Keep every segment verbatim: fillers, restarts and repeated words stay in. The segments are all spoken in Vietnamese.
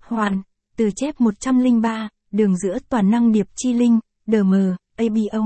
Hoàn, từ chép một trăm lẻ ba, đường giữa toàn năng điệp chi linh, đê em, a bê o.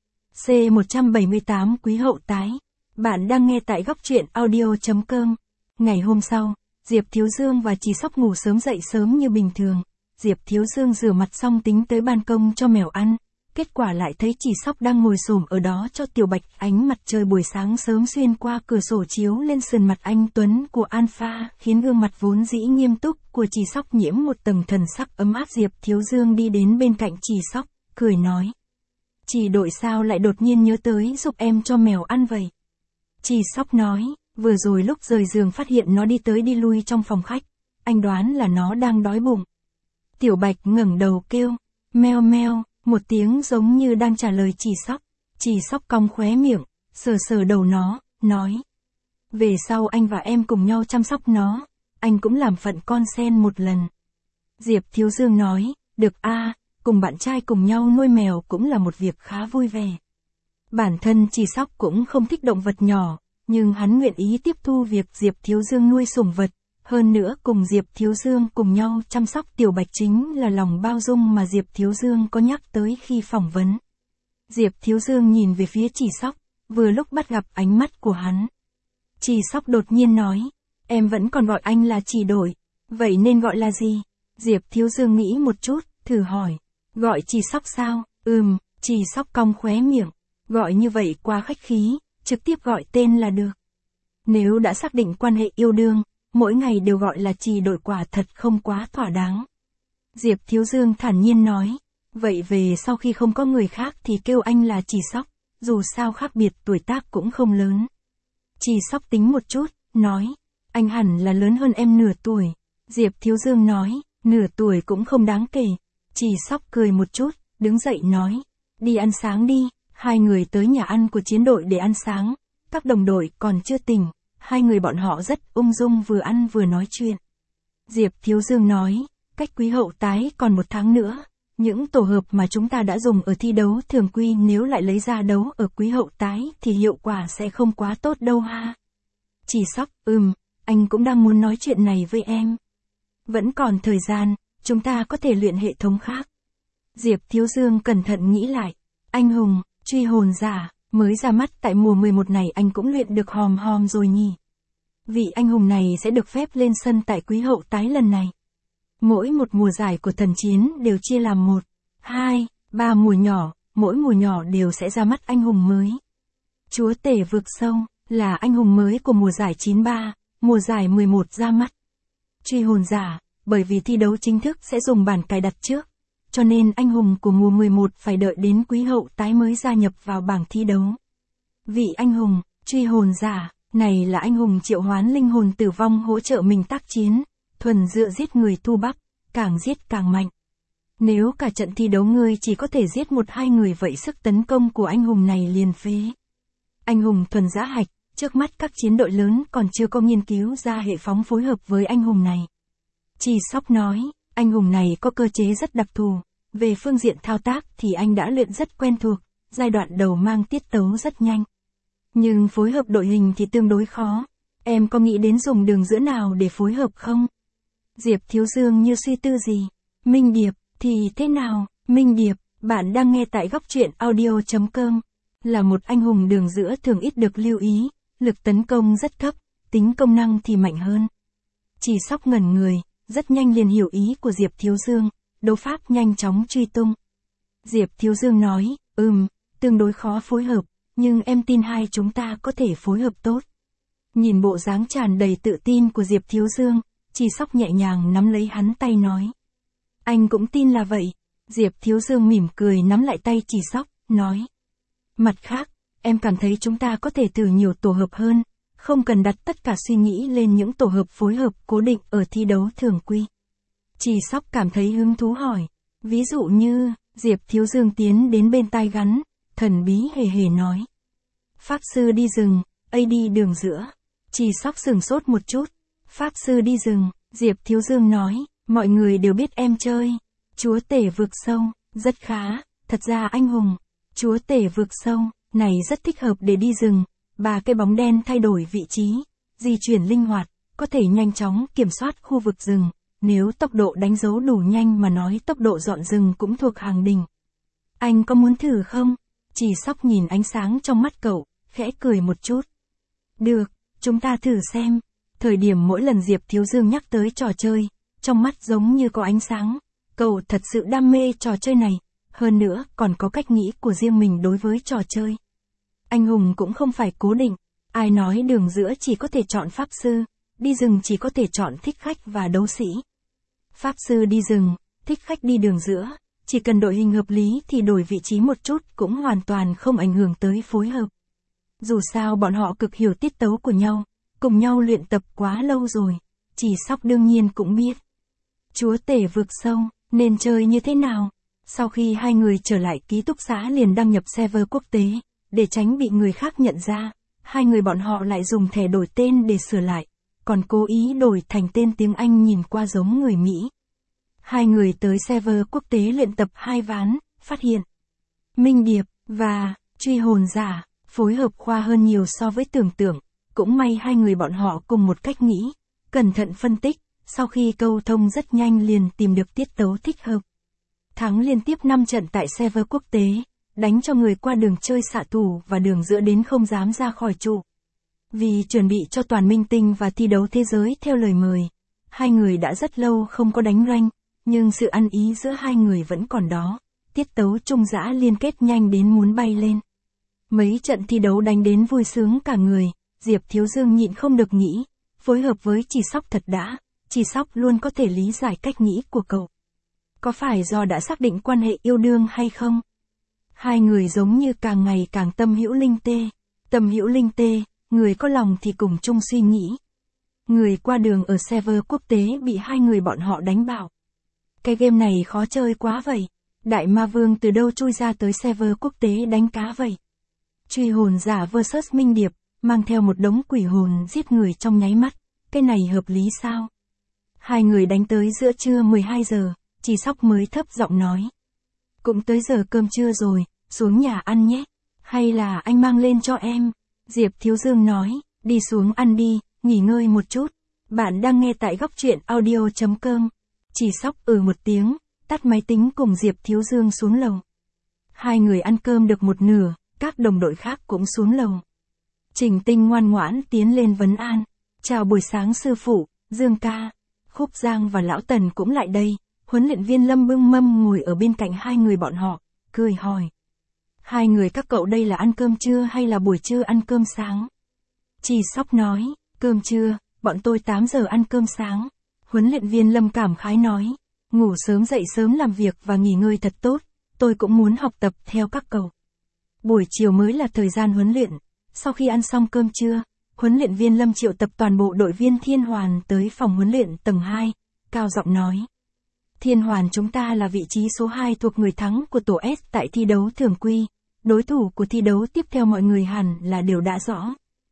C một trăm bảy mươi tám Quý Hậu Tái. Bạn đang nghe tại góc truyện audio chấm com. Ngày hôm sau, Diệp Thiếu Dương và Trì Sóc ngủ sớm dậy sớm như bình thường. Diệp Thiếu Dương rửa mặt xong tính tới ban công cho mèo ăn. Kết quả lại thấy Trì Sóc đang ngồi xổm ở đó cho Tiểu Bạch. Ánh mặt trời buổi sáng sớm xuyên qua cửa sổ chiếu lên sườn mặt anh tuấn của Alpha, khiến gương mặt vốn dĩ nghiêm túc của Trì Sóc nhiễm một tầng thần sắc ấm áp. Diệp Thiếu Dương đi đến bên cạnh Trì Sóc, cười nói: "Trì đội sao lại đột nhiên nhớ tới giúp em cho mèo ăn vậy?" Trì Sóc nói: "Vừa rồi lúc rời giường phát hiện nó đi tới đi lui trong phòng khách, anh đoán là nó đang đói bụng." Tiểu Bạch ngẩng đầu kêu: "Meo meo", một tiếng giống như đang trả lời Trì Sóc. Trì Sóc cong khóe miệng, sờ sờ đầu nó, nói: "Về sau anh và em cùng nhau chăm sóc nó, anh cũng làm phận con sen một lần." Diệp Thiếu Dương nói: "Được a, cùng bạn trai cùng nhau nuôi mèo cũng là một việc khá vui vẻ." Bản thân Trì Sóc cũng không thích động vật nhỏ, nhưng hắn nguyện ý tiếp thu việc Diệp Thiếu Dương nuôi sủng vật. Hơn nữa cùng Diệp Thiếu Dương cùng nhau chăm sóc Tiểu Bạch chính là lòng bao dung mà Diệp Thiếu Dương có nhắc tới khi phỏng vấn. Diệp Thiếu Dương nhìn về phía Trì Sóc, vừa lúc bắt gặp ánh mắt của hắn. Trì Sóc đột nhiên nói: "Em vẫn còn gọi anh là Trì đội, vậy nên gọi là gì?" Diệp Thiếu Dương nghĩ một chút, thử hỏi: "Gọi Trì Sóc sao?" "Ừm." Trì Sóc cong khóe miệng: "Gọi như vậy quá khách khí, trực tiếp gọi tên là được." Nếu đã xác định quan hệ yêu đương, mỗi ngày đều gọi là Trì đội quả thật không quá thỏa đáng. Diệp Thiếu Dương thản nhiên nói: "Vậy về sau khi không có người khác thì kêu anh là Trì Sóc, dù sao khác biệt tuổi tác cũng không lớn." Trì Sóc tính một chút, nói: "Anh hẳn là lớn hơn em nửa tuổi." Diệp Thiếu Dương nói: "Nửa tuổi cũng không đáng kể." Trì Sóc cười một chút, đứng dậy nói: "Đi ăn sáng đi." Hai người tới nhà ăn của chiến đội để ăn sáng. Các đồng đội còn chưa tỉnh, hai người bọn họ rất ung dung vừa ăn vừa nói chuyện. Diệp Thiếu Dương nói: "Cách Quý Hậu Tái còn một tháng nữa, những tổ hợp mà chúng ta đã dùng ở thi đấu thường quy nếu lại lấy ra đấu ở Quý Hậu Tái thì hiệu quả sẽ không quá tốt đâu ha." Trì Sóc: "Ừm, anh cũng đang muốn nói chuyện này với em. Vẫn còn thời gian, chúng ta có thể luyện hệ thống khác." Diệp Thiếu Dương cẩn thận nghĩ lại: "Anh hùng, truy hồn giả, mới ra mắt tại mùa mười một này anh cũng luyện được hòm hòm rồi nhỉ. Vị anh hùng này sẽ được phép lên sân tại Quý Hậu Tái lần này. Mỗi một mùa giải của thần chiến đều chia làm một, hai, ba mùa nhỏ, mỗi mùa nhỏ đều sẽ ra mắt anh hùng mới. Chúa Tể Vực Sâu là anh hùng mới của mùa giải chín ba, mùa giải mười một ra mắt. Truy hồn giả, bởi vì thi đấu chính thức sẽ dùng bản cài đặt trước, cho nên anh hùng của mùa mười một phải đợi đến Quý Hậu Tái mới gia nhập vào bảng thi đấu. Vị anh hùng, truy hồn giả, này là anh hùng triệu hoán linh hồn tử vong hỗ trợ mình tác chiến, thuần dựa giết người thu bắp, càng giết càng mạnh. Nếu cả trận thi đấu ngươi chỉ có thể giết một hai người vậy sức tấn công của anh hùng này liền phế. Anh hùng thuần giã hạch, trước mắt các chiến đội lớn còn chưa có nghiên cứu ra hệ phóng phối hợp với anh hùng này." Trì Sóc nói: "Anh hùng này có cơ chế rất đặc thù, về phương diện thao tác thì anh đã luyện rất quen thuộc, giai đoạn đầu mang tiết tấu rất nhanh. Nhưng phối hợp đội hình thì tương đối khó, em có nghĩ đến dùng đường giữa nào để phối hợp không?" Diệp Thiếu Dương như suy tư gì: "Minh Điệp, thì thế nào?" Minh Điệp, bạn đang nghe tại góc truyện audio chấm com, là một anh hùng đường giữa thường ít được lưu ý, lực tấn công rất thấp, tính công năng thì mạnh hơn. Trì Sóc ngẩn người, rất nhanh liền hiểu ý của Diệp Thiếu Dương, đấu pháp nhanh chóng truy tung. Diệp Thiếu Dương nói: "Ừm, tương đối khó phối hợp, nhưng em tin hai chúng ta có thể phối hợp tốt." Nhìn bộ dáng tràn đầy tự tin của Diệp Thiếu Dương, Trì Sóc nhẹ nhàng nắm lấy hắn tay nói: "Anh cũng tin là vậy." Diệp Thiếu Dương mỉm cười nắm lại tay Trì Sóc, nói: "Mặt khác, em cảm thấy chúng ta có thể thử nhiều tổ hợp hơn, không cần đặt tất cả suy nghĩ lên những tổ hợp phối hợp cố định ở thi đấu thường quy." Trì Sóc cảm thấy hứng thú hỏi: "Ví dụ như?" Diệp Thiếu Dương tiến đến bên tai gắn, thần bí hề hề nói: "Pháp sư đi rừng, a đê đường giữa." Trì Sóc sửng sốt một chút: "Pháp sư đi rừng?" Diệp Thiếu Dương nói: "Mọi người đều biết em chơi Chúa Tể Vực Sâu, rất khá, thật ra anh hùng Chúa Tể Vực Sâu này rất thích hợp để đi rừng, ba cái bóng đen thay đổi vị trí, di chuyển linh hoạt, có thể nhanh chóng kiểm soát khu vực rừng, nếu tốc độ đánh dấu đủ nhanh mà nói tốc độ dọn rừng cũng thuộc hàng đỉnh. Anh có muốn thử không? Chỉ Sóc nhìn ánh sáng trong mắt cậu, khẽ cười một chút. Được, chúng ta thử xem. Thời điểm mỗi lần Diệp Thiếu Dương nhắc tới trò chơi, trong mắt giống như có ánh sáng. Cậu thật sự đam mê trò chơi này, hơn nữa còn có cách nghĩ của riêng mình đối với trò chơi. Anh hùng cũng không phải cố định, ai nói đường giữa chỉ có thể chọn pháp sư, đi rừng chỉ có thể chọn thích khách và đấu sĩ. Pháp sư đi rừng, thích khách đi đường giữa, chỉ cần đội hình hợp lý thì đổi vị trí một chút cũng hoàn toàn không ảnh hưởng tới phối hợp. Dù sao bọn họ cực hiểu tiết tấu của nhau, cùng nhau luyện tập quá lâu rồi, Chỉ Sóc đương nhiên cũng biết. Chúa tể vực sâu, nên chơi như thế nào? Sau khi hai người trở lại ký túc xá liền đăng nhập server quốc tế, để tránh bị người khác nhận ra, hai người bọn họ lại dùng thẻ đổi tên để sửa lại, còn cố ý đổi thành tên tiếng Anh nhìn qua giống người Mỹ. Hai người tới server quốc tế luyện tập hai ván, phát hiện Minh Điệp và Truy Hồn Giả phối hợp khoa hơn nhiều so với tưởng tượng, cũng may hai người bọn họ cùng một cách nghĩ, cẩn thận phân tích, sau khi câu thông rất nhanh liền tìm được tiết tấu thích hợp. Thắng liên tiếp năm trận tại server quốc tế, đánh cho người qua đường chơi xạ thủ và đường giữa đến không dám ra khỏi trụ. Vì chuẩn bị cho toàn minh tinh và thi đấu thế giới theo lời mời, hai người đã rất lâu không có đánh rank, nhưng sự ăn ý giữa hai người vẫn còn đó, tiết tấu trung dã liên kết nhanh đến muốn bay lên. Mấy trận thi đấu đánh đến vui sướng cả người, Diệp Thiếu Dương nhịn không được nghĩ, phối hợp với Chỉ Sóc thật đã, Chỉ Sóc luôn có thể lý giải cách nghĩ của cậu. Có phải do đã xác định quan hệ yêu đương hay không? Hai người giống như càng ngày càng tâm hữu linh tê. Tâm hữu linh tê, người có lòng thì cùng chung suy nghĩ. Người qua đường ở server quốc tế bị hai người bọn họ đánh bạo. Cái game này khó chơi quá vậy. Đại ma vương từ đâu chui ra tới server quốc tế đánh cá vậy? Truy hồn giả versus Minh Điệp, mang theo một đống quỷ hồn giết người trong nháy mắt. Cái này hợp lý sao? Hai người đánh tới giữa trưa mười hai giờ, Chỉ Sóc mới thấp giọng nói. Cũng tới giờ cơm trưa rồi, xuống nhà ăn nhé. Hay là anh mang lên cho em? Diệp Thiếu Dương nói, đi xuống ăn đi, nghỉ ngơi một chút. Bạn đang nghe tại góc truyện audio chấm com. Chỉ Sóc ừ một tiếng, tắt máy tính cùng Diệp Thiếu Dương xuống lầu. Hai người ăn cơm được một nửa, các đồng đội khác cũng xuống lầu. Trình Tinh ngoan ngoãn tiến lên vấn an. Chào buổi sáng sư phụ, Dương ca. Khúc Giang và Lão Tần cũng lại đây. Huấn luyện viên Lâm bưng mâm ngồi ở bên cạnh hai người bọn họ, cười hỏi. Hai người các cậu đây là ăn cơm trưa hay là buổi trưa ăn cơm sáng? Chỉ Sóc nói, cơm trưa, bọn tôi tám giờ ăn cơm sáng. Huấn luyện viên Lâm cảm khái nói, ngủ sớm dậy sớm làm việc và nghỉ ngơi thật tốt, tôi cũng muốn học tập theo các cậu. Buổi chiều mới là thời gian huấn luyện, sau khi ăn xong cơm trưa, huấn luyện viên Lâm triệu tập toàn bộ đội viên Thiên Hoàn tới phòng huấn luyện tầng hai, cao giọng nói. Thiên Hoàn chúng ta là vị trí số hai thuộc người thắng của tổ S tại thi đấu thường quy, đối thủ của thi đấu tiếp theo mọi người hẳn là đều đã rõ.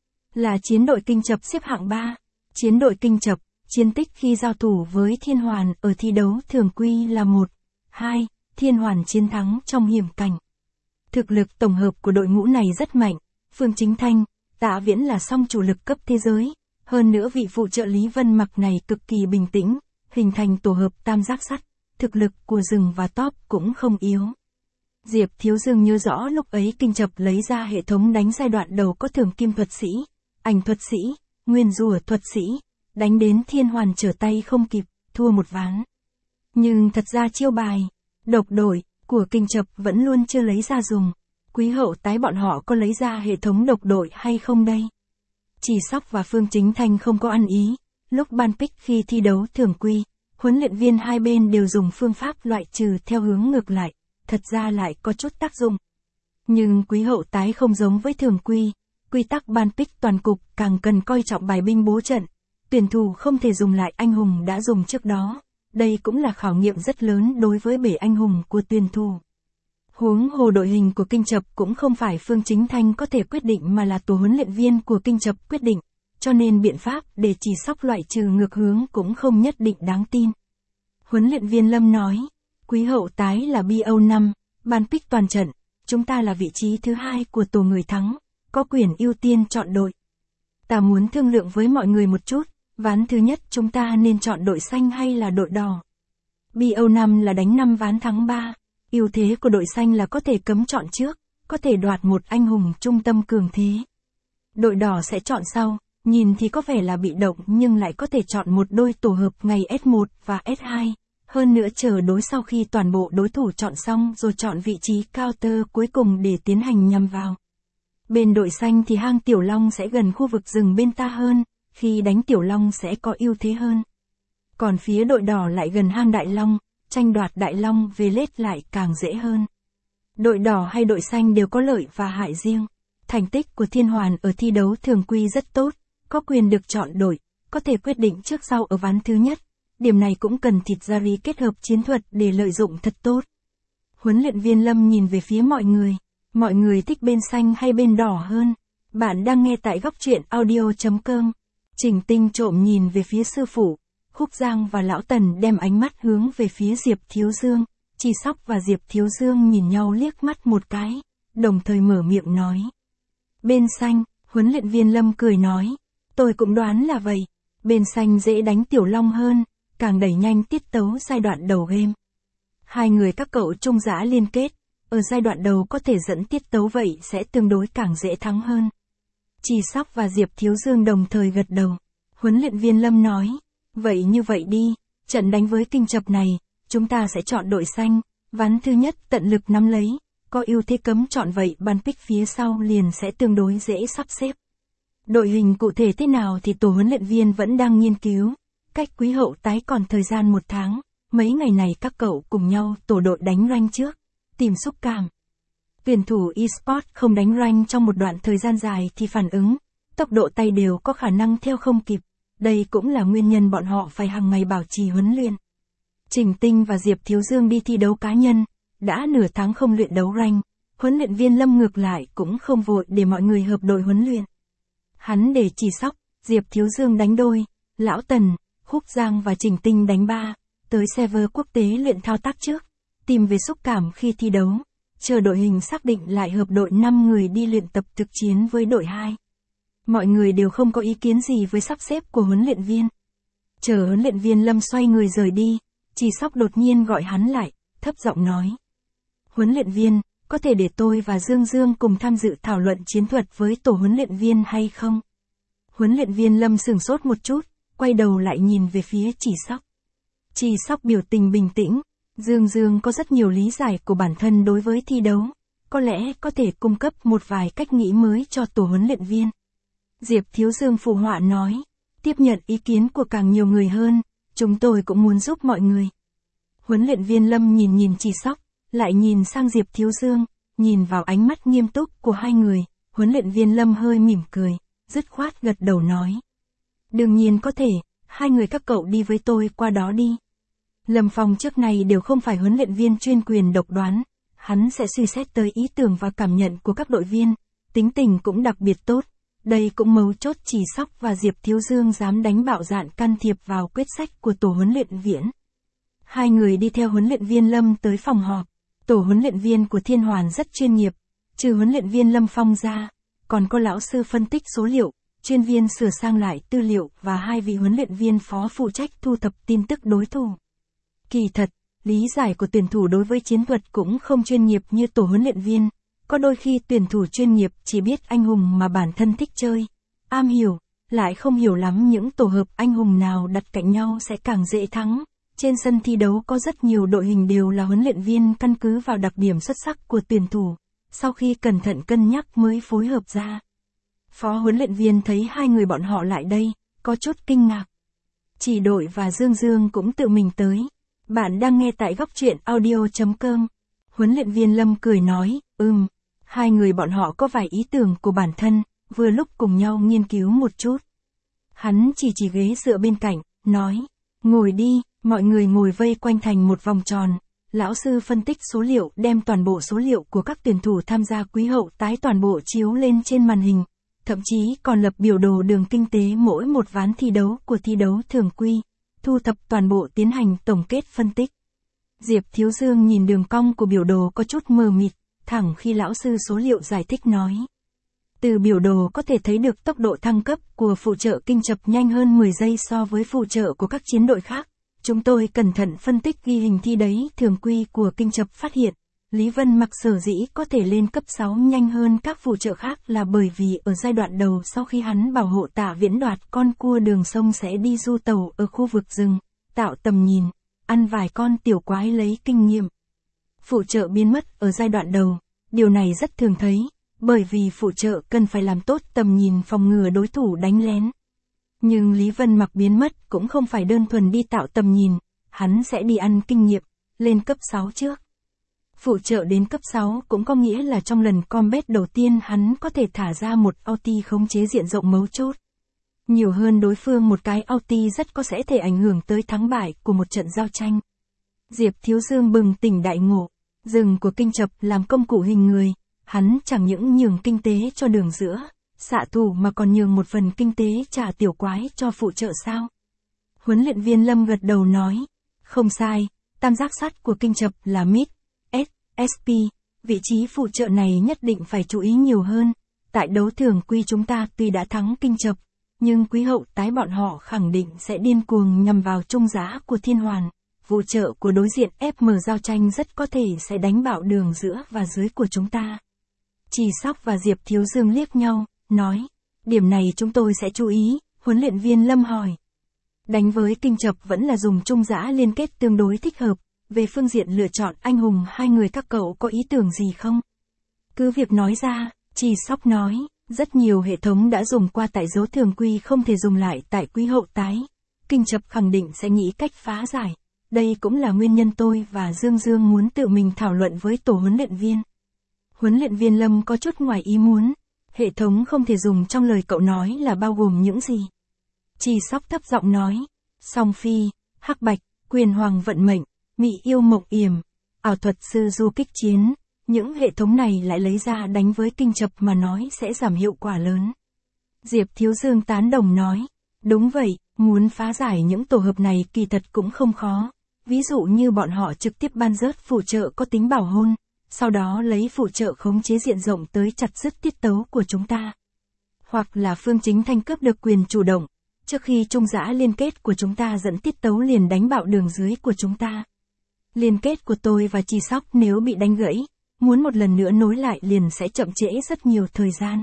Là chiến đội Kinh Chập xếp hạng ba, chiến đội Kinh Chập, chiến tích khi giao thủ với Thiên Hoàn ở thi đấu thường quy là một, hai, Thiên Hoàn chiến thắng trong hiểm cảnh. Thực lực tổng hợp của đội ngũ này rất mạnh, Phương Chính Thanh, Tạ Viễn là song chủ lực cấp thế giới, hơn nữa vị phụ trợ Lý Vân Mặc này cực kỳ bình tĩnh, hình thành tổ hợp tam giác sắt, thực lực của rừng và top cũng không yếu. Diệp Thiếu Dương nhớ rõ lúc ấy Kinh Chập lấy ra hệ thống đánh giai đoạn đầu có thường kim thuật sĩ, ảnh thuật sĩ, nguyên rùa thuật sĩ, đánh đến Thiên Hoàn trở tay không kịp, thua một ván. Nhưng thật ra chiêu bài, độc đội, của Kinh Chập vẫn luôn chưa lấy ra dùng. Quý hậu tái bọn họ có lấy ra hệ thống độc đội hay không đây? Chỉ Sóc và Phương Chính Thanh không có ăn ý, lúc ban pick khi thi đấu thường quy, huấn luyện viên hai bên đều dùng phương pháp loại trừ theo hướng ngược lại, thật ra lại có chút tác dụng. Nhưng quý hậu tái không giống với thường quy, quy tắc ban pick toàn cục càng cần coi trọng bài binh bố trận, tuyển thủ không thể dùng lại anh hùng đã dùng trước đó, đây cũng là khảo nghiệm rất lớn đối với bể anh hùng của tuyển thủ. Huống hồ đội hình của Kinh Chập cũng không phải Phương Chính Thanh có thể quyết định mà là tổ huấn luyện viên của Kinh Chập quyết định, cho nên biện pháp để Chỉ Sóc loại trừ ngược hướng cũng không nhất định đáng tin. Huấn luyện viên Lâm nói, quý hậu tái là B O năm, ban pick toàn trận, chúng ta là vị trí thứ hai của tổ người thắng, có quyền ưu tiên chọn đội. Ta muốn thương lượng với mọi người một chút, ván thứ nhất chúng ta nên chọn đội xanh hay là đội đỏ? bê o năm là đánh năm ván thắng ba. Ưu thế của đội xanh là có thể cấm chọn trước, có thể đoạt một anh hùng trung tâm cường thế. Đội đỏ sẽ chọn sau, nhìn thì có vẻ là bị động nhưng lại có thể chọn một đôi tổ hợp ngày ét một và ét hai. Hơn nữa chờ đối sau khi toàn bộ đối thủ chọn xong rồi chọn vị trí counter cuối cùng để tiến hành nhằm vào. Bên đội xanh thì hang tiểu long sẽ gần khu vực rừng bên ta hơn, khi đánh tiểu long sẽ có ưu thế hơn. Còn phía đội đỏ lại gần hang đại long, tranh đoạt đại long về lết lại càng dễ hơn. Đội đỏ hay đội xanh đều có lợi và hại riêng. Thành tích của Thiên Hoàn ở thi đấu thường quy rất tốt, có quyền được chọn đội, có thể quyết định trước sau ở ván thứ nhất. Điểm này cũng cần thịt gia ri kết hợp chiến thuật để lợi dụng thật tốt. Huấn luyện viên Lâm nhìn về phía mọi người. Mọi người thích bên xanh hay bên đỏ hơn? Bạn đang nghe tại góc truyện audio chấm com. Trình Tinh trộm nhìn về phía sư phụ. Khúc Giang và Lão Tần đem ánh mắt hướng về phía Diệp Thiếu Dương. Chi Sóc và Diệp Thiếu Dương nhìn nhau liếc mắt một cái, đồng thời mở miệng nói. Bên xanh, huấn luyện viên Lâm cười nói. Tôi cũng đoán là vậy. Bên xanh dễ đánh tiểu long hơn, càng đẩy nhanh tiết tấu giai đoạn đầu game. Hai người các cậu trung giã liên kết, ở giai đoạn đầu có thể dẫn tiết tấu vậy sẽ tương đối càng dễ thắng hơn. Chi Sóc và Diệp Thiếu Dương đồng thời gật đầu. Huấn luyện viên Lâm nói, vậy như vậy đi, trận đánh với kinh chập này, chúng ta sẽ chọn đội xanh, ván thứ nhất tận lực nắm lấy, có ưu thế cấm chọn vậy bàn pick phía sau liền sẽ tương đối dễ sắp xếp. Đội hình cụ thể thế nào thì tổ huấn luyện viên vẫn đang nghiên cứu, cách Quý Hậu tái còn thời gian một tháng, mấy ngày này các cậu cùng nhau tổ đội đánh rank trước, tìm xúc cảm. Tuyển thủ eSports không đánh rank trong một đoạn thời gian dài thì phản ứng, tốc độ tay đều có khả năng theo không kịp, đây cũng là nguyên nhân bọn họ phải hàng ngày bảo trì huấn luyện. Trình Tinh và Diệp Thiếu Dương đi thi đấu cá nhân, đã nửa tháng không luyện đấu rank, huấn luyện viên Lâm ngược lại cũng không vội để mọi người hợp đội huấn luyện. Hắn để Chi Sóc, Diệp Thiếu Dương đánh đôi, Lão Tần, Khúc Giang và Trình Tinh đánh ba, tới server quốc tế luyện thao tác trước, tìm về xúc cảm khi thi đấu, chờ đội hình xác định lại hợp đội năm người đi luyện tập thực chiến với đội hai. Mọi người đều không có ý kiến gì với sắp xếp của huấn luyện viên. Chờ huấn luyện viên Lâm xoay người rời đi, Chi Sóc đột nhiên gọi hắn lại, thấp giọng nói. Huấn luyện viên, có thể để tôi và Dương Dương cùng tham dự thảo luận chiến thuật với tổ huấn luyện viên hay không? Huấn luyện viên Lâm sửng sốt một chút, quay đầu lại nhìn về phía Chi Sóc. Chi Sóc biểu tình bình tĩnh, Dương Dương có rất nhiều lý giải của bản thân đối với thi đấu, có lẽ có thể cung cấp một vài cách nghĩ mới cho tổ huấn luyện viên. Diệp Thiếu Dương phụ họa nói, tiếp nhận ý kiến của càng nhiều người hơn, chúng tôi cũng muốn giúp mọi người. Huấn luyện viên Lâm nhìn nhìn Chi Sóc, lại nhìn sang Diệp Thiếu Dương, nhìn vào ánh mắt nghiêm túc của hai người, huấn luyện viên Lâm hơi mỉm cười, dứt khoát gật đầu nói. Đương nhiên có thể, hai người các cậu đi với tôi qua đó đi. Lâm Phong trước này đều không phải huấn luyện viên chuyên quyền độc đoán, hắn sẽ suy xét tới ý tưởng và cảm nhận của các đội viên, tính tình cũng đặc biệt tốt. Đây cũng mấu chốt Chi Sóc và Diệp Thiếu Dương dám đánh bạo dạn can thiệp vào quyết sách của tổ huấn luyện viên. Hai người đi theo huấn luyện viên Lâm tới phòng họp. Tổ huấn luyện viên của Thiên Hoàn rất chuyên nghiệp, trừ huấn luyện viên Lâm Phong ra, còn có lão sư phân tích số liệu, chuyên viên sửa sang lại tư liệu và hai vị huấn luyện viên phó phụ trách thu thập tin tức đối thủ. Kỳ thật, lý giải của tuyển thủ đối với chiến thuật cũng không chuyên nghiệp như tổ huấn luyện viên, có đôi khi tuyển thủ chuyên nghiệp chỉ biết anh hùng mà bản thân thích chơi, am hiểu, lại không hiểu lắm những tổ hợp anh hùng nào đặt cạnh nhau sẽ càng dễ thắng. Trên sân thi đấu có rất nhiều đội hình đều là huấn luyện viên căn cứ vào đặc điểm xuất sắc của tuyển thủ, sau khi cẩn thận cân nhắc mới phối hợp ra. Phó huấn luyện viên thấy hai người bọn họ lại đây, có chút kinh ngạc. Chỉ đội và Dương Dương cũng tự mình tới. Bạn đang nghe tại góc truyện audio chấm com. Huấn luyện viên Lâm cười nói, ừm, hai người bọn họ có vài ý tưởng của bản thân, vừa lúc cùng nhau nghiên cứu một chút. Hắn chỉ chỉ ghế dựa bên cạnh, nói, ngồi đi. Mọi người ngồi vây quanh thành một vòng tròn, lão sư phân tích số liệu đem toàn bộ số liệu của các tuyển thủ tham gia Quý Hậu tái toàn bộ chiếu lên trên màn hình, thậm chí còn lập biểu đồ đường kinh tế mỗi một ván thi đấu của thi đấu thường quy, thu thập toàn bộ tiến hành tổng kết phân tích. Diệp Thiếu Dương nhìn đường cong của biểu đồ có chút mờ mịt, thẳng khi lão sư số liệu giải thích nói. Từ biểu đồ có thể thấy được tốc độ thăng cấp của phụ trợ kinh chập nhanh hơn mười giây so với phụ trợ của các chiến đội khác. Chúng tôi cẩn thận phân tích ghi hình thi đấy thường quy của kinh chập phát hiện. Lý Vân Mặc sở dĩ có thể lên cấp sáu nhanh hơn các phụ trợ khác là bởi vì ở giai đoạn đầu sau khi hắn bảo hộ Tạ Viễn đoạt con cua đường sông sẽ đi du tàu ở khu vực rừng, tạo tầm nhìn, ăn vài con tiểu quái lấy kinh nghiệm. Phụ trợ biến mất ở giai đoạn đầu, điều này rất thường thấy, bởi vì phụ trợ cần phải làm tốt tầm nhìn phòng ngừa đối thủ đánh lén. Nhưng Lý Vân Mặc biến mất cũng không phải đơn thuần đi tạo tầm nhìn, hắn sẽ đi ăn kinh nghiệm, lên cấp sáu trước. Phụ trợ đến cấp sáu cũng có nghĩa là trong lần combat đầu tiên hắn có thể thả ra một ulti khống chế diện rộng mấu chốt. Nhiều hơn đối phương một cái ulti rất có sẽ thể ảnh hưởng tới thắng bại của một trận giao tranh. Diệp Thiếu Dương bừng tỉnh đại ngộ, rừng của kinh chập làm công cụ hình người, hắn chẳng những nhường kinh tế cho đường giữa, xạ thủ mà còn nhường một phần kinh tế trả tiểu quái cho phụ trợ sao. Huấn luyện viên Lâm gật đầu nói, không sai, tam giác sắt của kinh chập là mid, S, ét pê, vị trí phụ trợ này nhất định phải chú ý nhiều hơn. Tại đấu thường quy chúng ta tuy đã thắng kinh chập, nhưng quý hậu tái bọn họ khẳng định sẽ điên cuồng nhằm vào trung giá của thiên hoàn. Phụ trợ của đối diện ép em giao tranh rất có thể sẽ đánh bạo đường giữa và dưới của chúng ta. Chỉ Sóc và Diệp Thiếu Dương liếc nhau, nói, điểm này chúng tôi sẽ chú ý. Huấn luyện viên Lâm hỏi. Đánh với kinh chập vẫn là dùng trung giã liên kết tương đối thích hợp. Về phương diện lựa chọn anh hùng hai người các cậu có ý tưởng gì không? Cứ việc nói ra, Chỉ Sóc nói, rất nhiều hệ thống đã dùng qua tại dấu thường quy không thể dùng lại tại quý hậu tái. Kinh chập khẳng định sẽ nghĩ cách phá giải. Đây cũng là nguyên nhân tôi và Dương Dương muốn tự mình thảo luận với tổ huấn luyện viên. Huấn luyện viên Lâm có chút ngoài ý muốn. Hệ thống không thể dùng trong lời cậu nói là bao gồm những gì? Chỉ Sóc thấp giọng nói, Song Phi, Hắc Bạch, Quyền Hoàng vận mệnh, Mị yêu mộng yểm, ảo thuật sư du kích chiến, những hệ thống này lại lấy ra đánh với kinh chập mà nói sẽ giảm hiệu quả lớn. Diệp Thiếu Dương tán đồng nói, đúng vậy, muốn phá giải những tổ hợp này kỳ thật cũng không khó. Ví dụ như bọn họ trực tiếp ban rớt phụ trợ có tính bảo hôn, sau đó lấy phụ trợ khống chế diện rộng tới chặt dứt tiết tấu của chúng ta. Hoặc là Phương Chính Thanh cướp được quyền chủ động, trước khi trung giã liên kết của chúng ta dẫn tiết tấu liền đánh bạo đường dưới của chúng ta. Liên kết của tôi và Chỉ Sóc nếu bị đánh gãy, muốn một lần nữa nối lại liền sẽ chậm trễ rất nhiều thời gian.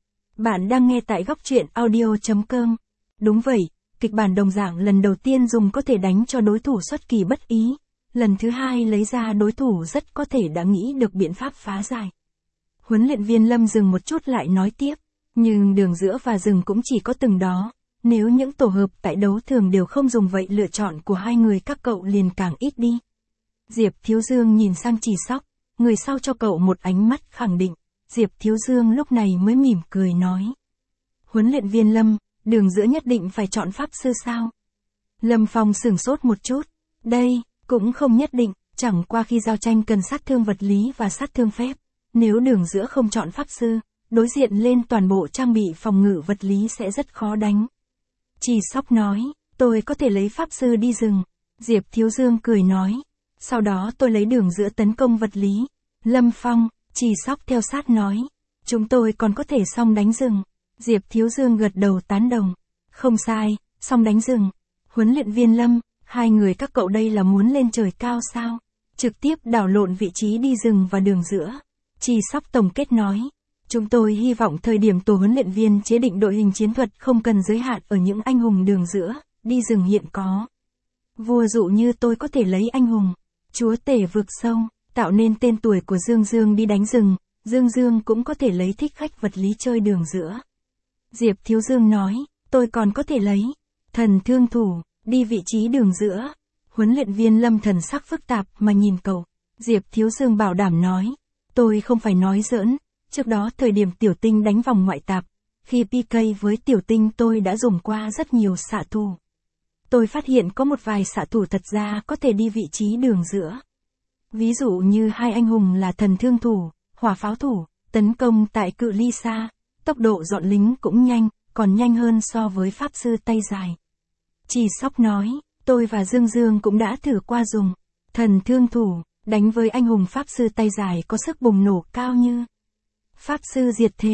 Bạn đang nghe tại góc truyện audio chấm com. Đúng vậy, kịch bản đồng dạng lần đầu tiên dùng có thể đánh cho đối thủ xuất kỳ bất ý. Lần thứ hai lấy ra đối thủ rất có thể đã nghĩ được biện pháp phá giải. Huấn luyện viên Lâm dừng một chút lại nói tiếp, nhưng đường giữa và rừng cũng chỉ có từng đó. Nếu những tổ hợp tại đấu thường đều không dùng vậy lựa chọn của hai người các cậu liền càng ít đi. Diệp Thiếu Dương nhìn sang Chỉ Sóc, người sau cho cậu một ánh mắt khẳng định. Diệp Thiếu Dương lúc này mới mỉm cười nói. Huấn luyện viên Lâm, đường giữa nhất định phải chọn pháp sư sao? Lâm Phong sửng sốt một chút. Đây, cũng không nhất định, chẳng qua khi giao tranh cần sát thương vật lý và sát thương phép. Nếu đường giữa không chọn pháp sư, đối diện lên toàn bộ trang bị phòng ngự vật lý sẽ rất khó đánh. Chỉ Sóc nói, tôi có thể lấy pháp sư đi rừng. Diệp Thiếu Dương cười nói. Sau đó tôi lấy đường giữa tấn công vật lý. Lâm Phong, Chỉ Sóc theo sát nói. Chúng tôi còn có thể song đánh rừng. Diệp Thiếu Dương gật đầu tán đồng. Không sai, song đánh rừng. Huấn luyện viên Lâm, hai người các cậu đây là muốn lên trời cao sao? Trực tiếp đảo lộn vị trí đi rừng và đường giữa. Chỉ Sóc tổng kết nói. Chúng tôi hy vọng thời điểm tổ huấn luyện viên chế định đội hình chiến thuật không cần giới hạn ở những anh hùng đường giữa, đi rừng hiện có. Vua dụ như tôi có thể lấy anh hùng, chúa tể vực sâu, tạo nên tên tuổi của Dương Dương đi đánh rừng, Dương Dương cũng có thể lấy thích khách vật lý chơi đường giữa. Diệp Thiếu Dương nói, tôi còn có thể lấy thần thương thủ, đi vị trí đường giữa. Huấn luyện viên Lâm thần sắc phức tạp mà nhìn cậu. Diệp Thiếu Dương bảo đảm nói, tôi không phải nói giỡn. Trước đó thời điểm Tiểu Tinh đánh vòng ngoại tạp, khi pê ca với Tiểu Tinh tôi đã dùng qua rất nhiều xạ thủ. Tôi phát hiện có một vài xạ thủ thật ra có thể đi vị trí đường giữa. Ví dụ như hai anh hùng là thần thương thủ, hỏa pháo thủ, tấn công tại cự ly xa, tốc độ dọn lính cũng nhanh, còn nhanh hơn so với pháp sư tay dài. Chỉ Sóc nói, tôi và Dương Dương cũng đã thử qua dùng thần thương thủ, đánh với anh hùng pháp sư tay dài có sức bùng nổ cao như Pháp sư diệt thế.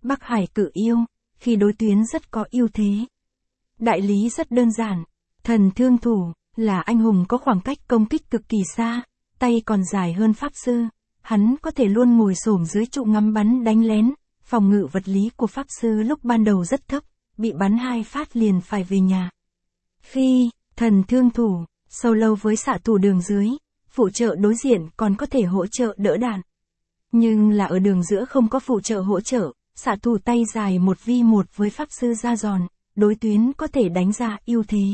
Bắc Hải Cự Yêu, khi đối tuyến rất có ưu thế. Đại lý rất đơn giản, thần thương thủ, là anh hùng có khoảng cách công kích cực kỳ xa, tay còn dài hơn pháp sư, hắn có thể luôn ngồi xổm dưới trụ ngắm bắn đánh lén, phòng ngự vật lý của pháp sư lúc ban đầu rất thấp, bị bắn hai phát liền phải về nhà. Khi, thần thương thủ, solo với xạ thủ đường dưới, phụ trợ đối diện còn có thể hỗ trợ đỡ đạn. Nhưng là ở đường giữa không có phụ trợ hỗ trợ, xạ thủ tay dài một vi một với pháp sư ra giòn, đối tuyến có thể đánh ra ưu thế.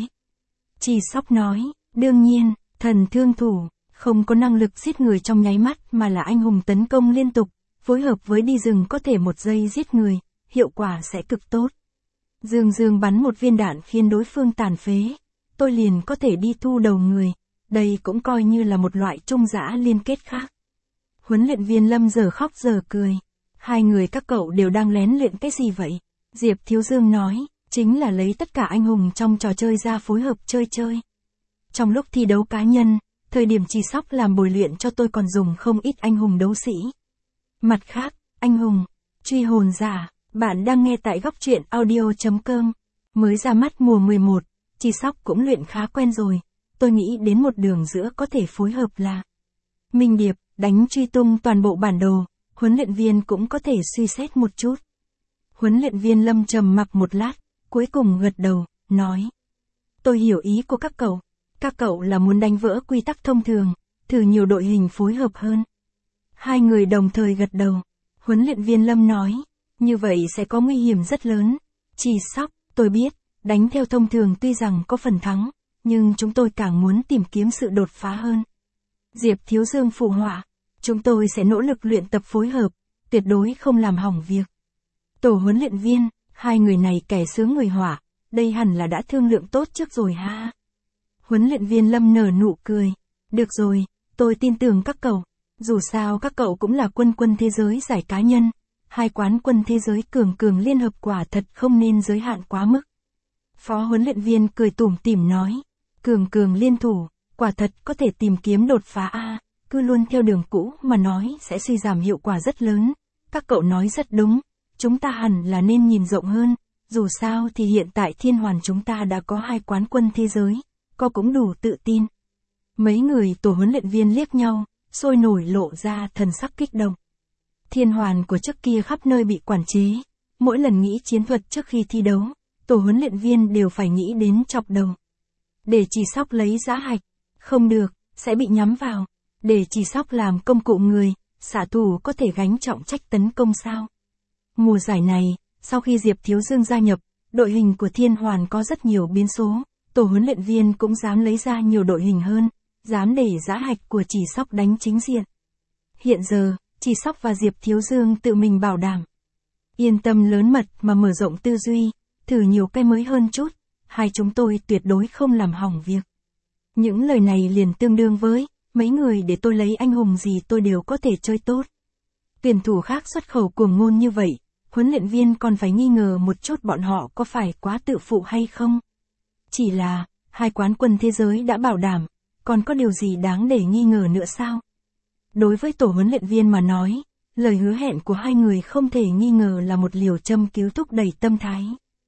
Chỉ Sóc nói, đương nhiên, thần thương thủ, không có năng lực giết người trong nháy mắt mà là anh hùng tấn công liên tục, phối hợp với đi rừng có thể một giây giết người, hiệu quả sẽ cực tốt. Dương dương bắn một viên đạn khiến đối phương tàn phế, tôi liền có thể đi thu đầu người, đây cũng coi như là một loại trung dã liên kết khác. Huấn luyện viên Lâm giờ khóc giờ cười, hai người các cậu đều đang lén luyện cái gì vậy? Diệp Thiếu Dương nói, chính là lấy tất cả anh hùng trong trò chơi ra phối hợp chơi chơi. Trong lúc thi đấu cá nhân, thời điểm Chỉ Sóc làm bồi luyện cho tôi còn dùng không ít anh hùng đấu sĩ. Mặt khác, anh hùng, truy hồn giả, bạn đang nghe tại góc truyện audio chấm com. Mới ra mắt mùa mười một, Chỉ Sóc cũng luyện khá quen rồi, tôi nghĩ đến một đường giữa có thể phối hợp là Minh Điệp, đánh truy tung toàn bộ bản đồ, huấn luyện viên cũng có thể suy xét một chút. Huấn luyện viên Lâm trầm mặc một lát, cuối cùng gật đầu, nói. Tôi hiểu ý của các cậu, các cậu là muốn đánh vỡ quy tắc thông thường, thử nhiều đội hình phối hợp hơn. Hai người đồng thời gật đầu, huấn luyện viên Lâm nói, như vậy sẽ có nguy hiểm rất lớn. Chỉ Sóc, tôi biết, đánh theo thông thường tuy rằng có phần thắng, nhưng chúng tôi càng muốn tìm kiếm sự đột phá hơn. Diệp Thiếu Dương phụ họa, chúng tôi sẽ nỗ lực luyện tập phối hợp, tuyệt đối không làm hỏng việc. Tổ huấn luyện viên, hai người này kẻ sướng người họa, đây hẳn là đã thương lượng tốt trước rồi ha. Huấn luyện viên Lâm nở nụ cười, được rồi, tôi tin tưởng các cậu, dù sao các cậu cũng là quân quân thế giới giải cá nhân, hai quán quân thế giới cường cường liên hợp quả thật không nên giới hạn quá mức. Phó huấn luyện viên cười tủm tỉm nói, cường cường liên thủ, quả thật có thể tìm kiếm đột phá a, cứ luôn theo đường cũ mà nói sẽ suy giảm hiệu quả rất lớn. Các cậu nói rất đúng, chúng ta hẳn là nên nhìn rộng hơn, dù sao thì hiện tại Thiên Hoàn chúng ta đã có hai quán quân thế giới, có cũng đủ tự tin. Mấy người tổ huấn luyện viên liếc nhau, sôi nổi lộ ra thần sắc kích động. Thiên Hoàn của trước kia khắp nơi bị quản chế, mỗi lần nghĩ chiến thuật trước khi thi đấu, tổ huấn luyện viên đều phải nghĩ đến chọc đầu. Để Chỉ Sóc lấy giã hạch, không được, sẽ bị nhắm vào. Để Chỉ Sóc làm công cụ người, xạ thủ có thể gánh trọng trách tấn công sao? Mùa giải này, sau khi Diệp Thiếu Dương gia nhập, đội hình của Thiên Hoàn có rất nhiều biến số, tổ huấn luyện viên cũng dám lấy ra nhiều đội hình hơn, dám để giã hạch của Chỉ Sóc đánh chính diện. Hiện giờ, Chỉ Sóc và Diệp Thiếu Dương tự mình bảo đảm. Yên tâm lớn mật mà mở rộng tư duy, thử nhiều cái mới hơn chút, hai chúng tôi tuyệt đối không làm hỏng việc. Những lời này liền tương đương với, mấy người để tôi lấy anh hùng gì tôi đều có thể chơi tốt. Tuyển thủ khác xuất khẩu cuồng ngôn như vậy, huấn luyện viên còn phải nghi ngờ một chút bọn họ có phải quá tự phụ hay không. Chỉ là, hai quán quân thế giới đã bảo đảm, còn có điều gì đáng để nghi ngờ nữa sao? Đối với tổ huấn luyện viên mà nói, lời hứa hẹn của hai người không thể nghi ngờ là một liều châm cứu thúc đẩy tâm thái.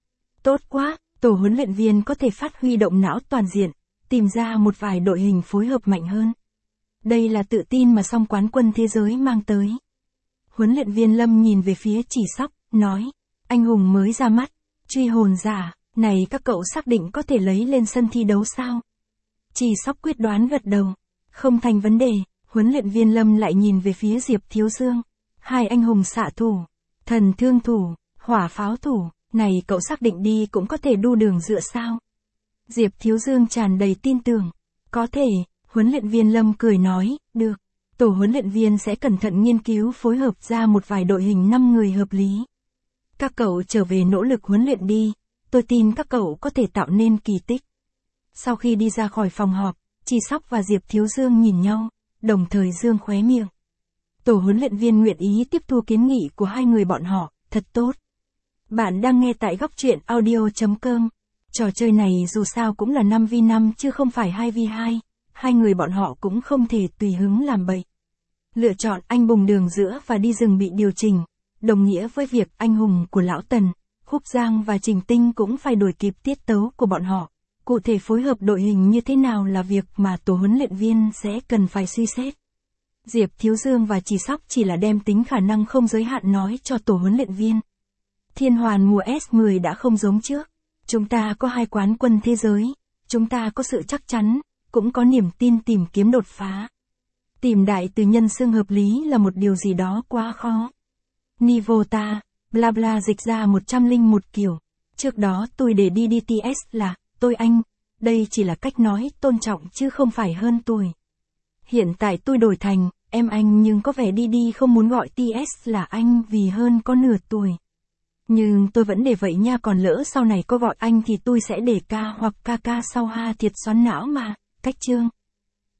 Tốt quá, tổ huấn luyện viên có thể phát huy động não toàn diện, tìm ra một vài đội hình phối hợp mạnh hơn. Đây là tự tin mà song quán quân thế giới mang tới. Huấn luyện viên Lâm nhìn về phía Chỉ Sóc, nói, anh hùng mới ra mắt, truy hồn giả, này các cậu xác định có thể lấy lên sân thi đấu sao? Chỉ Sóc quyết đoán gật đầu, không thành vấn đề. Huấn luyện viên Lâm lại nhìn về phía Diệp Thiếu Dương, hai anh hùng xạ thủ, thần thương thủ, hỏa pháo thủ, này cậu xác định đi cũng có thể đu đường dựa sao? Diệp Thiếu Dương tràn đầy tin tưởng, có thể. Huấn luyện viên Lâm cười nói, được. Tổ huấn luyện viên sẽ cẩn thận nghiên cứu phối hợp ra một vài đội hình năm người hợp lý. Các cậu trở về nỗ lực huấn luyện đi, tôi tin các cậu có thể tạo nên kỳ tích. Sau khi đi ra khỏi phòng họp, Chỉ Sóc và Diệp Thiếu Dương nhìn nhau, đồng thời dương khóe miệng. Tổ huấn luyện viên nguyện ý tiếp thu kiến nghị của hai người bọn họ, thật tốt. Bạn đang nghe tại góc truyện audio chấm com. Trò chơi này dù sao cũng là năm vs năm chứ không phải hai vs hai. Hai người bọn họ cũng không thể tùy hứng làm bậy. Lựa chọn anh bùng đường giữa và đi rừng bị điều chỉnh, đồng nghĩa với việc anh hùng của Lão Tần, Khúc Giang và Trình Tinh cũng phải đuổi kịp tiết tấu của bọn họ. Cụ thể phối hợp đội hình như thế nào là việc mà tổ huấn luyện viên sẽ cần phải suy xét. Diệp Thiếu Dương và Chỉ Sóc chỉ là đem tính khả năng không giới hạn nói cho tổ huấn luyện viên. Thiên Hoàn mùa S mười đã không giống trước. Chúng ta có hai quán quân thế giới, chúng ta có sự chắc chắn, cũng có niềm tin tìm kiếm đột phá. Tìm đại từ nhân xưng hợp lý là một điều gì đó quá khó. Nivota, bla bla dịch ra một trăm lẻ một kiểu. Trước đó tôi để đi đê tê ét là, tôi anh, đây chỉ là cách nói tôn trọng chứ không phải hơn tuổi. Hiện tại tôi đổi thành, em anh nhưng có vẻ đi đi không muốn gọi tê ét là anh vì hơn có nửa tuổi. Nhưng tôi vẫn để vậy nha, còn lỡ sau này có gọi anh thì tôi sẽ để ca hoặc ca ca sau ha, thiệt xoắn não mà, cách chương.